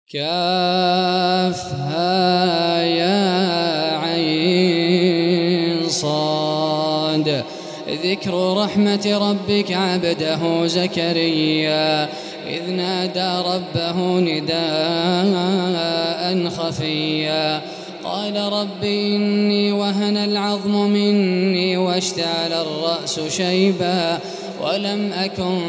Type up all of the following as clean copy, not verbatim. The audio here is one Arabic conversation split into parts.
كافها يا عين صاد. ذكر رحمة ربك عبده زكريا إذ نادى ربه نداء خفيا قال رب إني وهن العظم مني واشتعل الرأس شيبا ولم أكن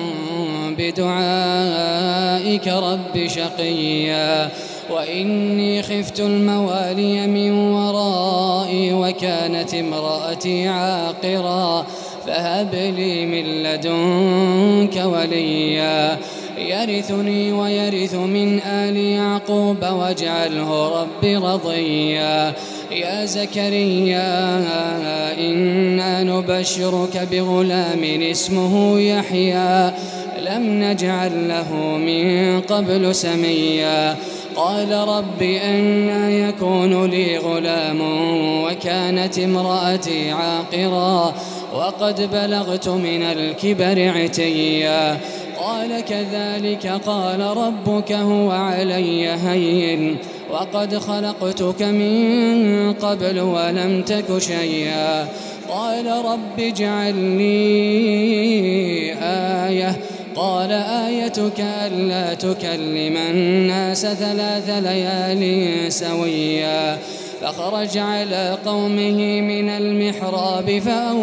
بدعائك رب شقيا وإني خفت الموالي من ورائي وكانت امرأتي عاقرا فهب لي من لدنك وليا يرثني ويرث من آل يعقوب واجعله رب رضيا. يا زكريا إنا نبشرك بغلام اسمه يحيى لم نجعل له من قبل سميا قال رب أنى يكون لي غلام وكانت امرأتي عاقرا وقد بلغت من الكبر عتيا قال كذلك قال ربك هو علي هين وقد خلقتك من قبل ولم تك شيئا قال رب اجعل لي آية قال آيتك ألا تكلم الناس 3 ليال سويا فخرج على قومه من المحراب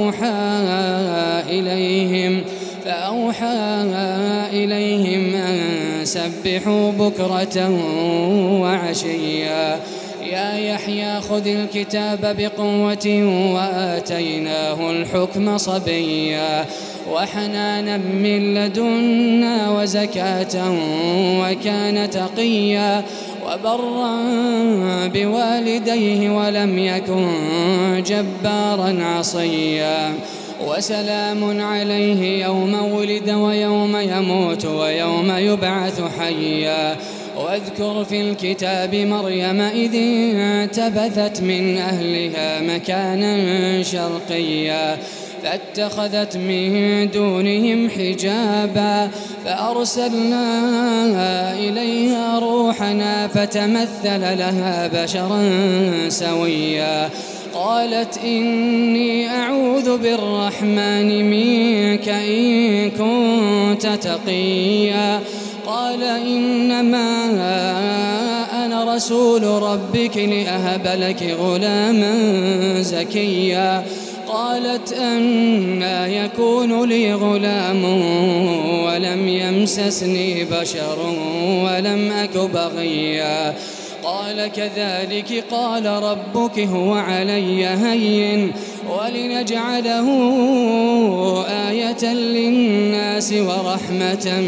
فأوحى إليهم أن سبحوا بكرة وعشيا يا يحيى خذ الكتاب بقوة وآتيناه الحكم صبيا وحنانا من لدنا وزكاة وكان تقيا وبرا بوالديه ولم يكن جبارا عصيا وسلام عليه يوم ولد ويوم يموت ويوم يبعث حيا واذكر في الكتاب مريم إذ انتبذت من أهلها مكانا شرقيا فاتخذت من دونهم حجابا فأرسلنا إليها روحنا فتمثل لها بشرا سويا قالت إني أعوذ بالرحمن منك إن كنت تقيا قال إنما أنا رسول ربك لأهب لك غلاما زكيا قالت أنى يكون لي غلام ولم يمسسني بشر ولم أك بغيا قال كذلك قال ربك هو علي هين ولنجعله آية للناس ورحمة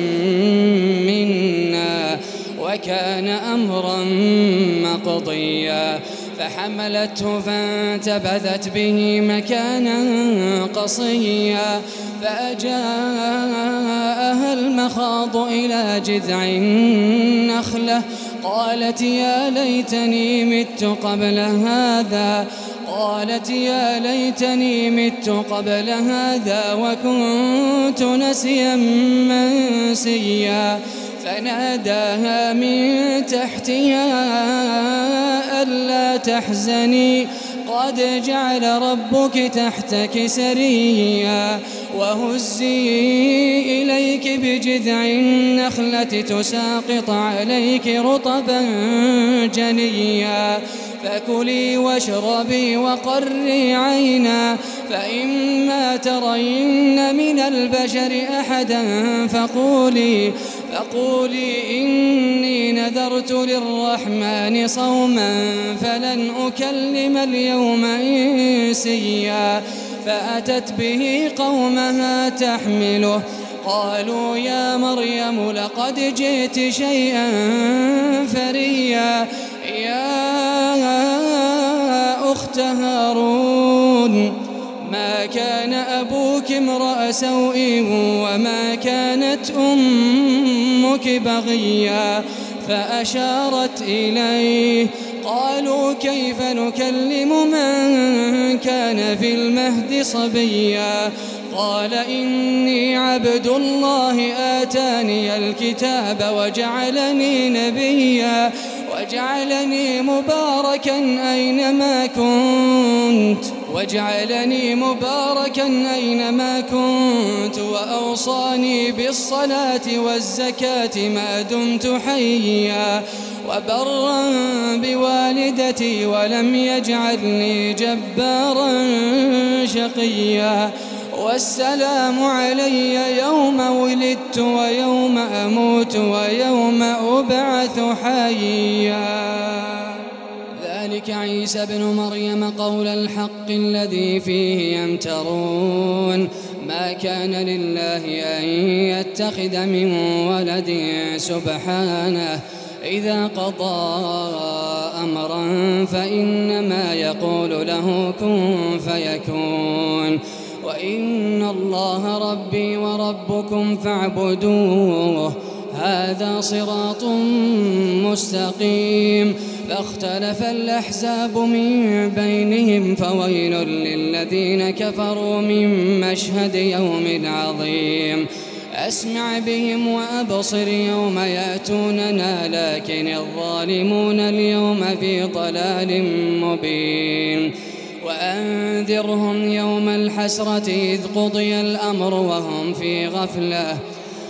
منا وكان أمرا مقضيا فحملته فانتبذت به مكانا قصيا فأجاءها المخاض إلى جذع النخلة قالت يا ليتني مت قبل هذا وكنت نسيا منسيا فناداها من تحتها ألا تحزني قد جعل ربك تحتك سريا وهزي إليك بجذع النخلة تساقط عليك رطبا جنيا فكلي واشربي وقري عينا فإما ترين من البشر أحدا فقولي إني نذرت للرحمن صوما فلن أكلم اليوم إنسيا فأتت به قومها تحمله قالوا يا مريم لقد جئت شيئا فريا يا أخت هارون ما كان أبوك امرأ سوء وما كانت أمك بغيا فأشارت إليه قالوا كيف نكلم من كان في المهد صبيا قال إني عبد الله آتاني الكتاب وجعلني نبيا وجعلني مباركا أينما كنت وأوصاني بالصلاة والزكاة ما دمت حيا وبرا بوالدتي ولم يجعلني جبارا شقيا والسلام علي يوم ولدت ويوم أموت ويوم أبعث حيا. ذلك عيسى ابن مريم قول الحق الذي فيه يمترون ما كان لله أن يتخذ من ولد سبحانه إذا قضى أمرا فإنما يقول له كن فيكون وإن الله ربي وربكم فاعبدوه هذا صراط مستقيم. فاختلف الأحزاب من بينهم فويل للذين كفروا من مشهد يوم عظيم. أسمع بهم وأبصر يوم يأتوننا لكن الظالمون اليوم في ضلال مبين. وأنذرهم يوم الحسرة إذ قضي الأمر وهم في غفلة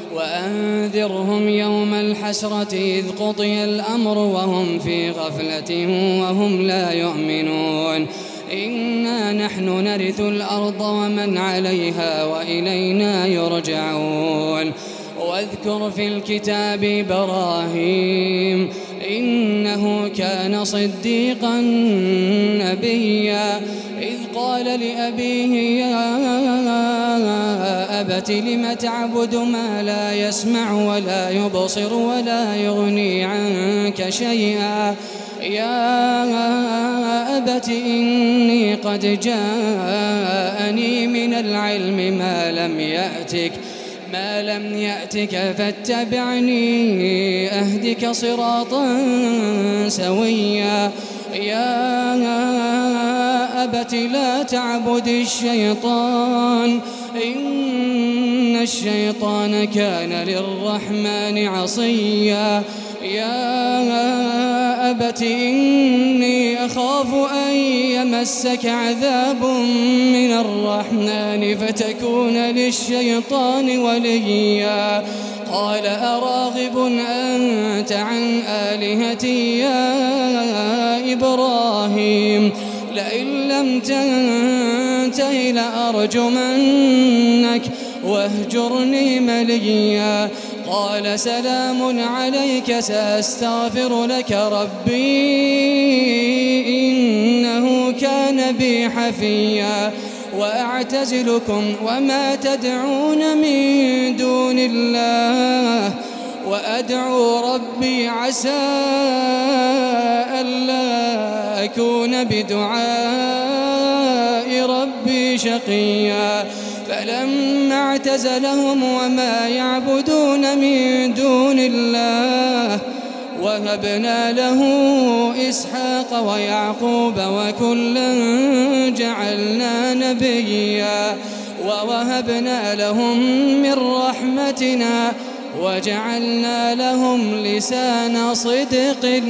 وهم لا يؤمنون. إنا نحن نرث الأرض ومن عليها وإلينا يرجعون. واذكر في الكتاب إبراهيم إنه كان صديقا نبيا إذ قال لأبيه يا أبت لم تعبد ما لا يسمع ولا يبصر ولا يغني عنك شيئا يا أبت إني قد جاءني من العلم ما لم يأتك فاتبعني أهدك صراطا سويا يا أبت لا تعبد الشيطان إن الشيطان كان للرحمن عصيا يا أبت إني أخاف أن يمسك عذاب من الرحمن فتكون للشيطان وليا قال أراغب أنت عن آلهتي يا إبراهيم لئن لم تنته لأرجمنك واهجرني مليا قال سلام عليك سأستغفر لك ربي إنه كان بي حفيا وأعتزلكم وما تدعون من دون الله وأدعو ربي عسى ألا أكون بدعاء ربي شقيا فلما اعتزلهم وما يعبدون من دون الله وهبنا له إسحاق ويعقوب وكلا جعلنا نبيا ووهبنا لهم من رحمتنا وجعلنا لهم لسان صدق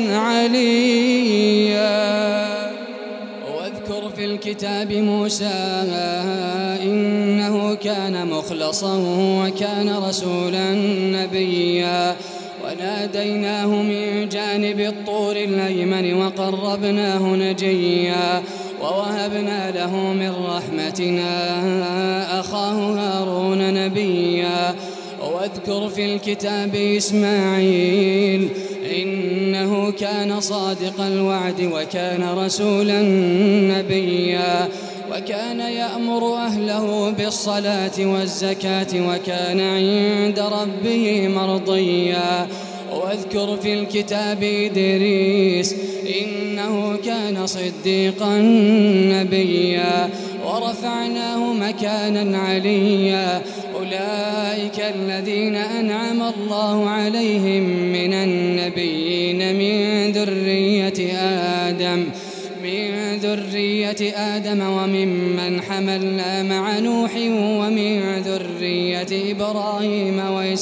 عليا. واذكر في الكتاب موسى إنه كان مخلصا وكان رسولا نبيا وناديناه من جانب الطور الأيمن وقربناه نجيا ووهبنا له من رحمتنا أخاه هارون نبيا. واذكر في الكتاب إسماعيل إنه كان صادق الوعد وكان رسولا نبيا وكان يأمر أهله بالصلاة والزكاة وكان عند ربه مرضيا. واذكر في الكتاب إدريس إنه كان صديقا نبيا ورفعناه مكانا عليا. أولئك الذين أنعم الله عليهم من النبيين من ذرية آدم وممن حملنا مع نوح ومن ذرية إبراهيم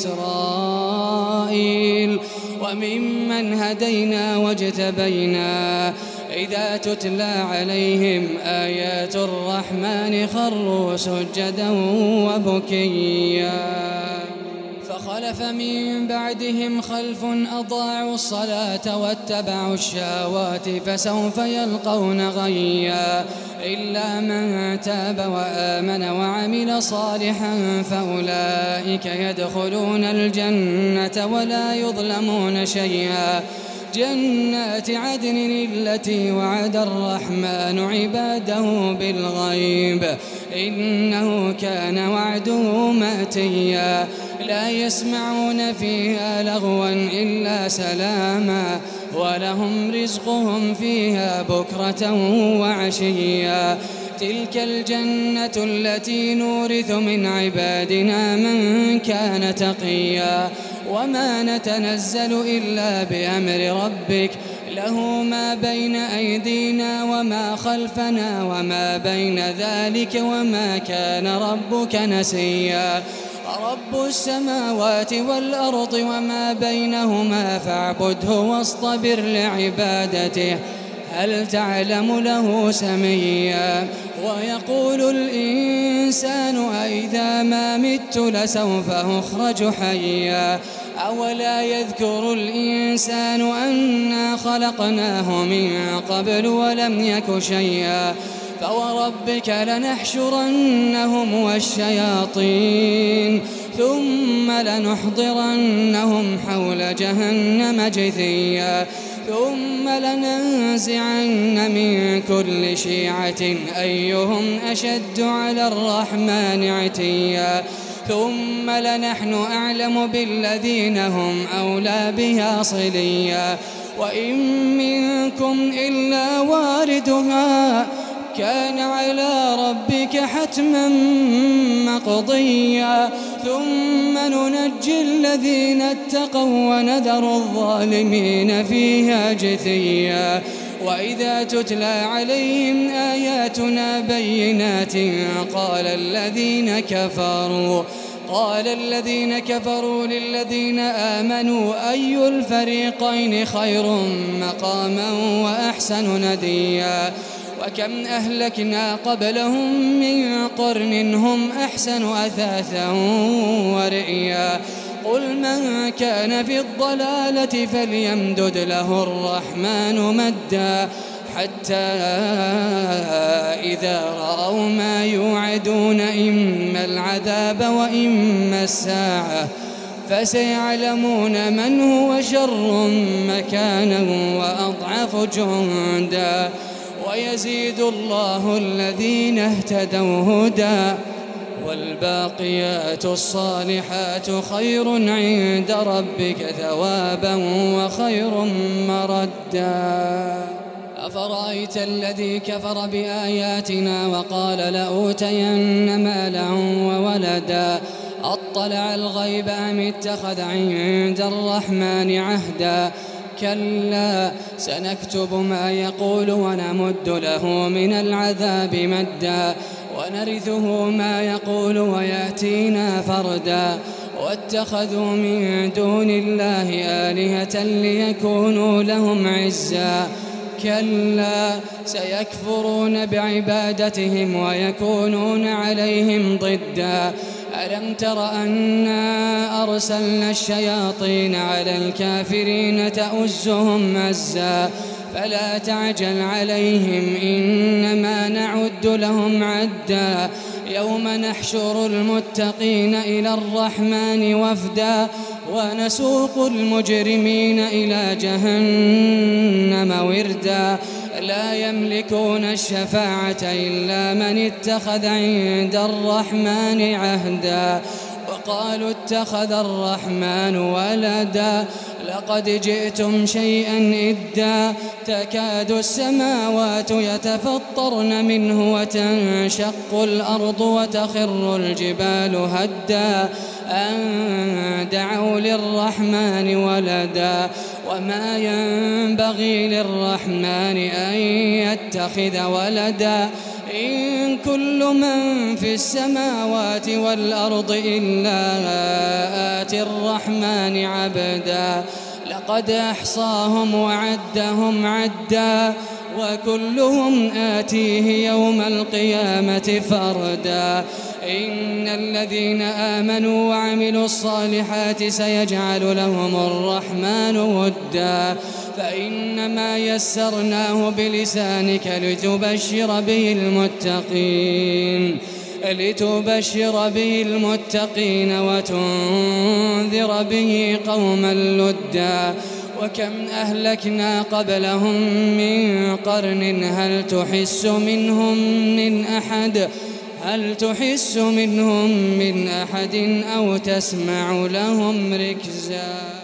وإسرائيل وممن هدينا واجتبينا إذا تتلى عليهم آيات الرحمن خروا سجدا وبكيا فخلف من بعدهم خلف أضاعوا الصلاة واتبعوا الشهوات فسوف يلقون غيا إلا من تاب وآمن وعمل صالحا فأولئك يدخلون الجنة ولا يظلمون شيئا جنات عدن التي وعد الرحمن عباده بالغيب إنه كان وعده مأتيا لا يسمعون فيها لغوا إلا سلاما ولهم رزقهم فيها بكرة وعشيا تلك الجنة التي نورث من عبادنا من كان تقيا وما نتنزل إلا بأمر ربك له ما بين أيدينا وما خلفنا وما بين ذلك وما كان ربك نسيا رب السماوات والأرض وما بينهما فاعبده واصطبر لعبادته هل تعلم له سميا ويقول الإنسان أإذا ما مت لسوف أخرج حيا أولا يذكر الإنسان أنا خلقناه من قبل ولم يك شيئا فوربك لنحشرنهم والشياطين ثم لنحضرنهم حول جهنم جثيا ثم لننزعن من كل شيعة أيهم أشد على الرحمن عتيا ثم لنحن أعلم بالذين هم أولى بها صليا وإن منكم إلا واردها كان على ربك حتما مقضيا ثم ننجي الذين اتقوا ونذر الظالمين فيها جثيا وإذا تتلى عليهم آياتنا بينات قال الذين كفروا للذين آمنوا أي الفريقين خير مقاما وأحسن نديا وكم أهلكنا قبلهم من قرن هم أحسن أثاثا ورئيا قل من كان في الضلالة فليمدد له الرحمن مدا حتى إذا رأوا ما يوعدون إما العذاب وإما الساعة فسيعلمون من هو شر مكانا وأضعف جندا ويزيد الله الذين اهتدوا هدى والباقيات الصالحات خير عند ربك ثوابا وخير مردا أفرأيت الذي كفر بآياتنا وقال لأوتين مالا وولدا أطلع الغيب أم اتخذ عند الرحمن عهدا كلا سنكتب ما يقول ونمد له من العذاب مدا ونرثه ما يقول ويأتينا فردا واتخذوا من دون الله آلهة ليكونوا لهم عزا كلا سيكفرون بعبادتهم ويكونون عليهم ضدا ألم تر أنا أرسلنا الشياطين على الكافرين تؤزهم أزا فلا تعجل عليهم إنما نعد لهم عدا يوم نحشر المتقين إلى الرحمن وفدا ونسوق المجرمين إلى جهنم وردا لا يملكون الشفاعة إلا من اتخذ عند الرحمن عهدا وقالوا اتخذ الرحمن ولدا لقد جئتم شيئا إدا تكاد السماوات يتفطرن منه وتنشق الأرض وتخر الجبال هدا أن دعوا للرحمن ولدا وما ينبغي للرحمن أن يتخذ ولدا إن كل من في السماوات والأرض إلا آتي الرحمن عبدا لقد أحصاهم وعدهم عدا وكلهم آتيه يوم القيامة فردا إن الذين آمنوا وعملوا الصالحات سيجعل لهم الرحمن ودا فإنما يسرناه بلسانك لتبشر به المتقين وتنذر به قوما لدا وكم أهلكنا قبلهم من قرن هل تحس منهم من أحد أو تسمع لهم ركزا.